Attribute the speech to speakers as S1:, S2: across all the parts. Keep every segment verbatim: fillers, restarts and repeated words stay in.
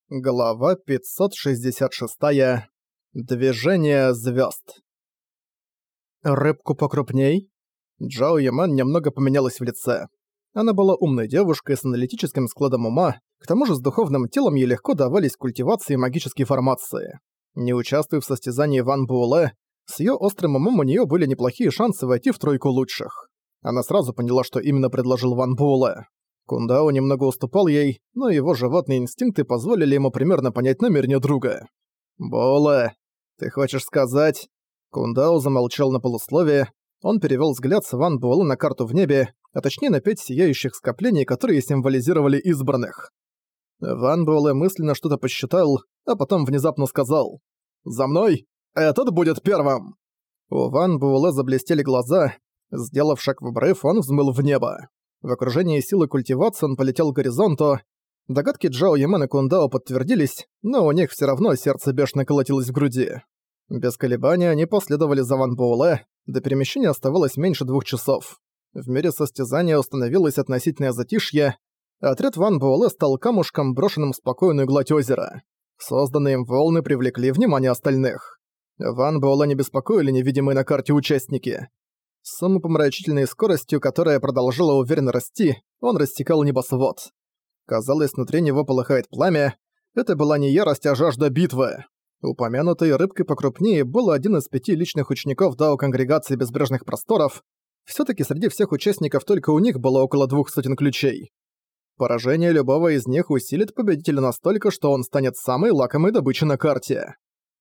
S1: Глава пятьсот шестьдесят шесть. Движение звезд. Рыбку покрупней? Джао Яман немного поменялась в лице. Она была умной девушкой с аналитическим складом ума, к тому же с духовным телом ей легко давались культивации и магические формации. Не участвуя в состязании Ван Буэлэ, с её острым умом у неё были неплохие шансы войти в тройку лучших. Она сразу поняла, что именно предложил Ван Буэлэ. Кундао немного уступал ей, но его животные инстинкты позволили ему примерно понять намерения друга. «Буэлэ, ты хочешь сказать...» Кундао замолчал на полусловие. Он перевёл взгляд с Ван Буэлэ на карту в небе, а точнее на пять сияющих скоплений, которые символизировали избранных. Ван Буэлэ мысленно что-то посчитал, а потом внезапно сказал: «За мной! Этот будет первым!» У Ван Буэлэ заблестели глаза. Сделав шаг в обрыв, он взмыл в небо. В окружении силы культивации он полетел к горизонту. Догадки Джао Яман и Кундао подтвердились, но у них всё равно сердце бешено колотилось в груди. Без колебаний они последовали за Ван Буэлэ. До перемещения оставалось меньше двух часов. В мире состязания установилось относительное затишье. Отряд Ван Буэлэ стал камушком, брошенным в спокойную гладь озера. Созданные им волны привлекли внимание остальных. Ван Буэлэ не беспокоили невидимые на карте участники. С умопомрачительной скоростью, которая продолжала уверенно расти, он рассекал небосвод. Казалось, внутри него полыхает пламя. Это была не ярость, а жажда битвы. Упомянутой рыбкой покрупнее был один из пяти личных учеников Дао Конгрегации Безбрежных Просторов. Всё-таки среди всех участников только у них было около двух сотен ключей. Поражение любого из них усилит победителя настолько, что он станет самой лакомой добычей на карте.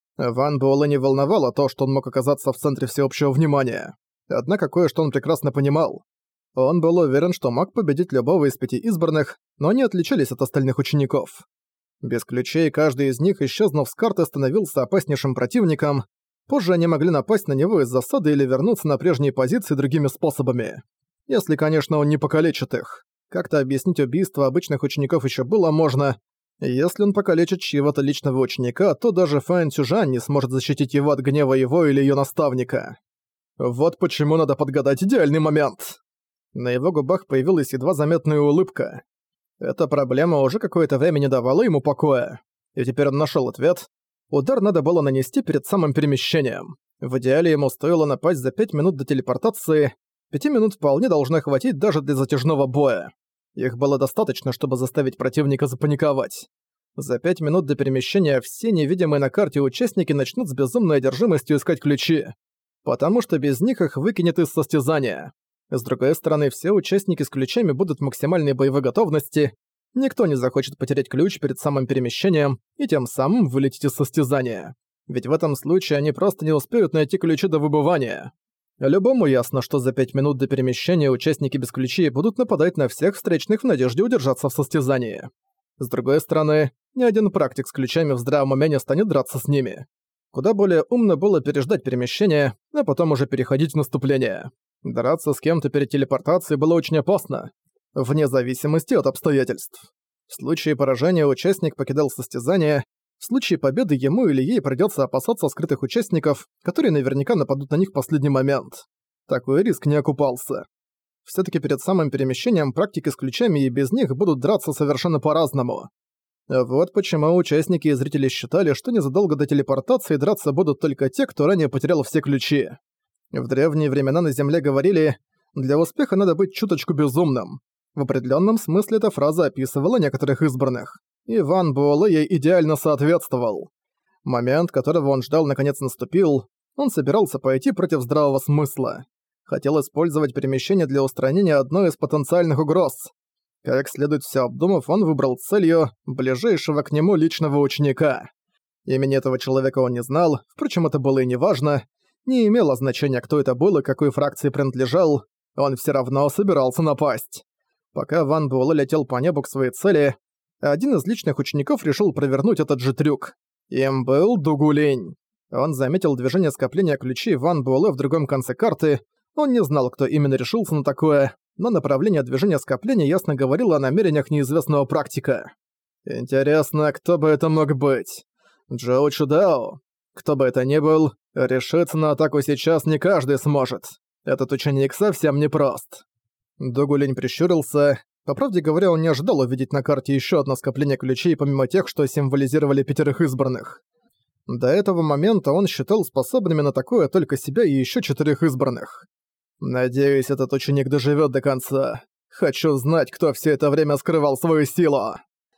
S1: Ван Буэлэ не волновало то, что он мог оказаться в центре всеобщего внимания. Однако кое-что он прекрасно понимал. Он был уверен, что мог победить любого из пяти избранных, но они отличались от остальных учеников. Без ключей каждый из них, исчезнув с карты, становился опаснейшим противником. Позже они могли напасть на него из засады или вернуться на прежние позиции другими способами. Если, конечно, он не покалечит их. Как-то объяснить убийство обычных учеников ещё было можно. Если он покалечит чьего-то личного ученика, то даже Фэн Цюжань не сможет защитить его от гнева его или её наставника. Вот почему надо подгадать идеальный момент. На его губах появилась едва заметная улыбка. Эта проблема уже какое-то время не давала ему покоя. И теперь он нашёл ответ. Удар надо было нанести перед самым перемещением. В идеале ему стоило напасть за пять минут до телепортации. Пяти минут вполне должно хватить даже для затяжного боя. Их было достаточно, чтобы заставить противника запаниковать. За пять минут до перемещения все невидимые на карте участники начнут с безумной одержимостью искать ключи. Потому что без них их выкинет из состязания. С другой стороны, все участники с ключами будут в максимальной боевой готовности. Никто не захочет потерять ключ перед самым перемещением и тем самым вылететь из состязания. Ведь в этом случае они просто не успеют найти ключи до выбывания. Любому ясно, что за пять минут до перемещения участники без ключей будут нападать на всех встречных в надежде удержаться в состязании. С другой стороны, ни один практик с ключами в здравом уме не станет драться с ними. Куда более умно было переждать перемещение, а потом уже переходить в наступление. Драться с кем-то перед телепортацией было очень опасно, вне зависимости от обстоятельств. В случае поражения участник покидал состязание, в случае победы ему или ей придётся опасаться скрытых участников, которые наверняка нападут на них в последний момент. Такой риск не окупался. Всё-таки перед самым перемещением практики с ключами и без них будут драться совершенно по-разному. Вот почему участники и зрители считали, что незадолго до телепортации драться будут только те, кто ранее потерял все ключи. В древние времена на Земле говорили: «Для успеха надо быть чуточку безумным». В определенном смысле эта фраза описывала некоторых избранных. И Ван Буэлэ ей идеально соответствовал. Момент, которого он ждал, наконец наступил. Он собирался пойти против здравого смысла. Хотел использовать перемещение для устранения одной из потенциальных угроз. Как следует все обдумав, он выбрал целью ближайшего к нему личного ученика. Имени этого человека он не знал, впрочем, это было и не важно. Не имело значения, кто это был и какой фракции принадлежал, он все равно собирался напасть. Пока Ван Буэлэ летел по небу к своей цели, один из личных учеников решил провернуть этот же трюк. Им был Дугулень. Он заметил движение скопления ключей Ван Буэлэ в другом конце карты. Он не знал, кто именно решился на такое, но направление движения скопления ясно говорило о намерениях неизвестного практика. Интересно, кто бы это мог быть? Джоу Чудао? Кто бы это ни был, решиться на атаку сейчас не каждый сможет. Этот ученик совсем непрост. Дугулень прищурился. По правде говоря, он не ожидал увидеть на карте еще одно скопление ключей, помимо тех, что символизировали пятерых избранных. До этого момента он считал способными на такое только себя и еще четырех избранных. «Надеюсь, этот ученик доживет до конца. Хочу знать, кто все это время скрывал свою силу!»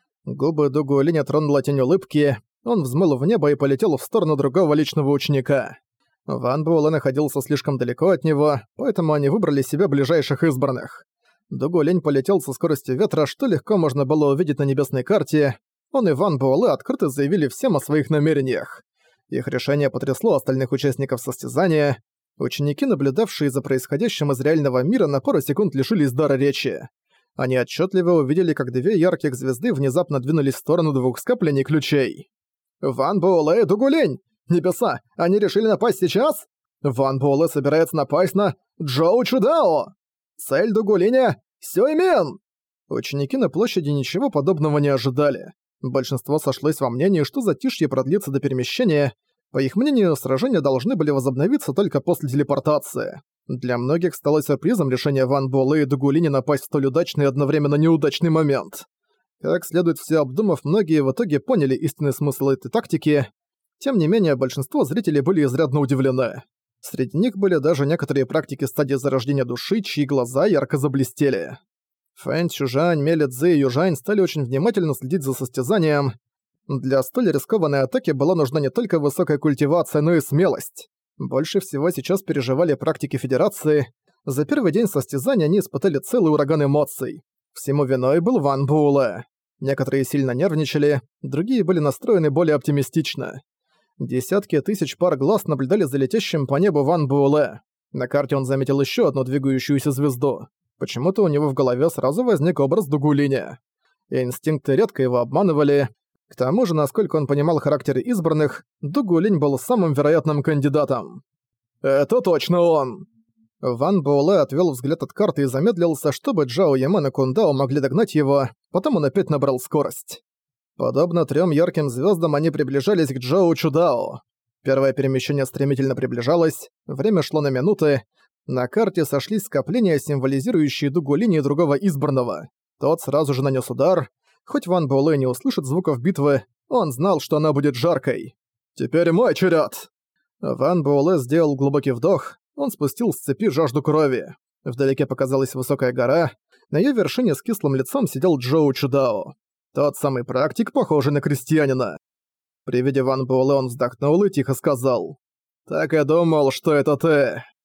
S1: Губы Дугуолиня тронула тень улыбки, он взмыл в небо и полетел в сторону другого личного ученика. Ван Буэлэ находился слишком далеко от него, поэтому они выбрали себе ближайших избранных. Дугуолинь полетел со скоростью ветра, что легко можно было увидеть на небесной карте. Он и Ван Буэлэ открыто заявили всем о своих намерениях. Их решение потрясло остальных участников состязания. Ученики, наблюдавшие за происходящим из реального мира, на пару секунд лишились дара речи. Они отчетливо увидели, как две ярких звезды внезапно двинулись в сторону двух скоплений ключей. «Ван Буэлэ и Дугуолинь! Небеса! Они решили напасть сейчас? Ван Буэлэ собирается напасть на Джоу Чудао! Цель Дугуолиня — Сюймен!» Ученики на площади ничего подобного не ожидали. Большинство сошлось во мнении, что затишье продлится до перемещения. По их мнению, сражения должны были возобновиться только после телепортации. Для многих стало сюрпризом решение Ван Буэлэ и Дугуолиня напасть в столь удачный и одновременно неудачный момент. Как следует все обдумав, многие в итоге поняли истинный смысл этой тактики. Тем не менее, большинство зрителей были изрядно удивлены. Среди них были даже некоторые практики стадии зарождения души, чьи глаза ярко заблестели. Фэн Чжань, Меле Цзы и Южань стали очень внимательно следить за состязанием. Для столь рискованной атаки была нужна не только высокая культивация, но и смелость. Больше всего сейчас переживали практики Федерации. За первый день состязания они испытали целый ураган эмоций. Всему виной был Ван Буэлэ. Некоторые сильно нервничали, другие были настроены более оптимистично. Десятки тысяч пар глаз наблюдали за летящим по небу Ван Буэлэ. На карте он заметил еще одну двигающуюся звезду. Почему-то у него в голове сразу возник образ Дугуолиня. Инстинкты редко его обманывали. К тому же, насколько он понимал характер избранных, Дугуолинь был самым вероятным кандидатом. «Это точно он!» Ван Буэлэ отвел взгляд от карты и замедлился, чтобы Джао Ямен и Кундао могли догнать его, потом он опять набрал скорость. Подобно трем ярким звездам, они приближались к Джоу Чудао. Первое перемещение стремительно приближалось, время шло на минуты. На карте сошлись скопления, символизирующие Дугуолиня и другого избранного. Тот сразу же нанес удар. Хоть Ван Буэлэ не услышит звуков битвы, он знал, что она будет жаркой. «Теперь мой черед!» Ван Буэлэ сделал глубокий вдох, он спустил с цепи жажду крови. Вдалеке показалась высокая гора, на её вершине с кислым лицом сидел Джоу Чудао. Тот самый практик, похожий на крестьянина. При виде Ван Буэлэ он вздохнул и тихо сказал: «Так я думал, что это ты».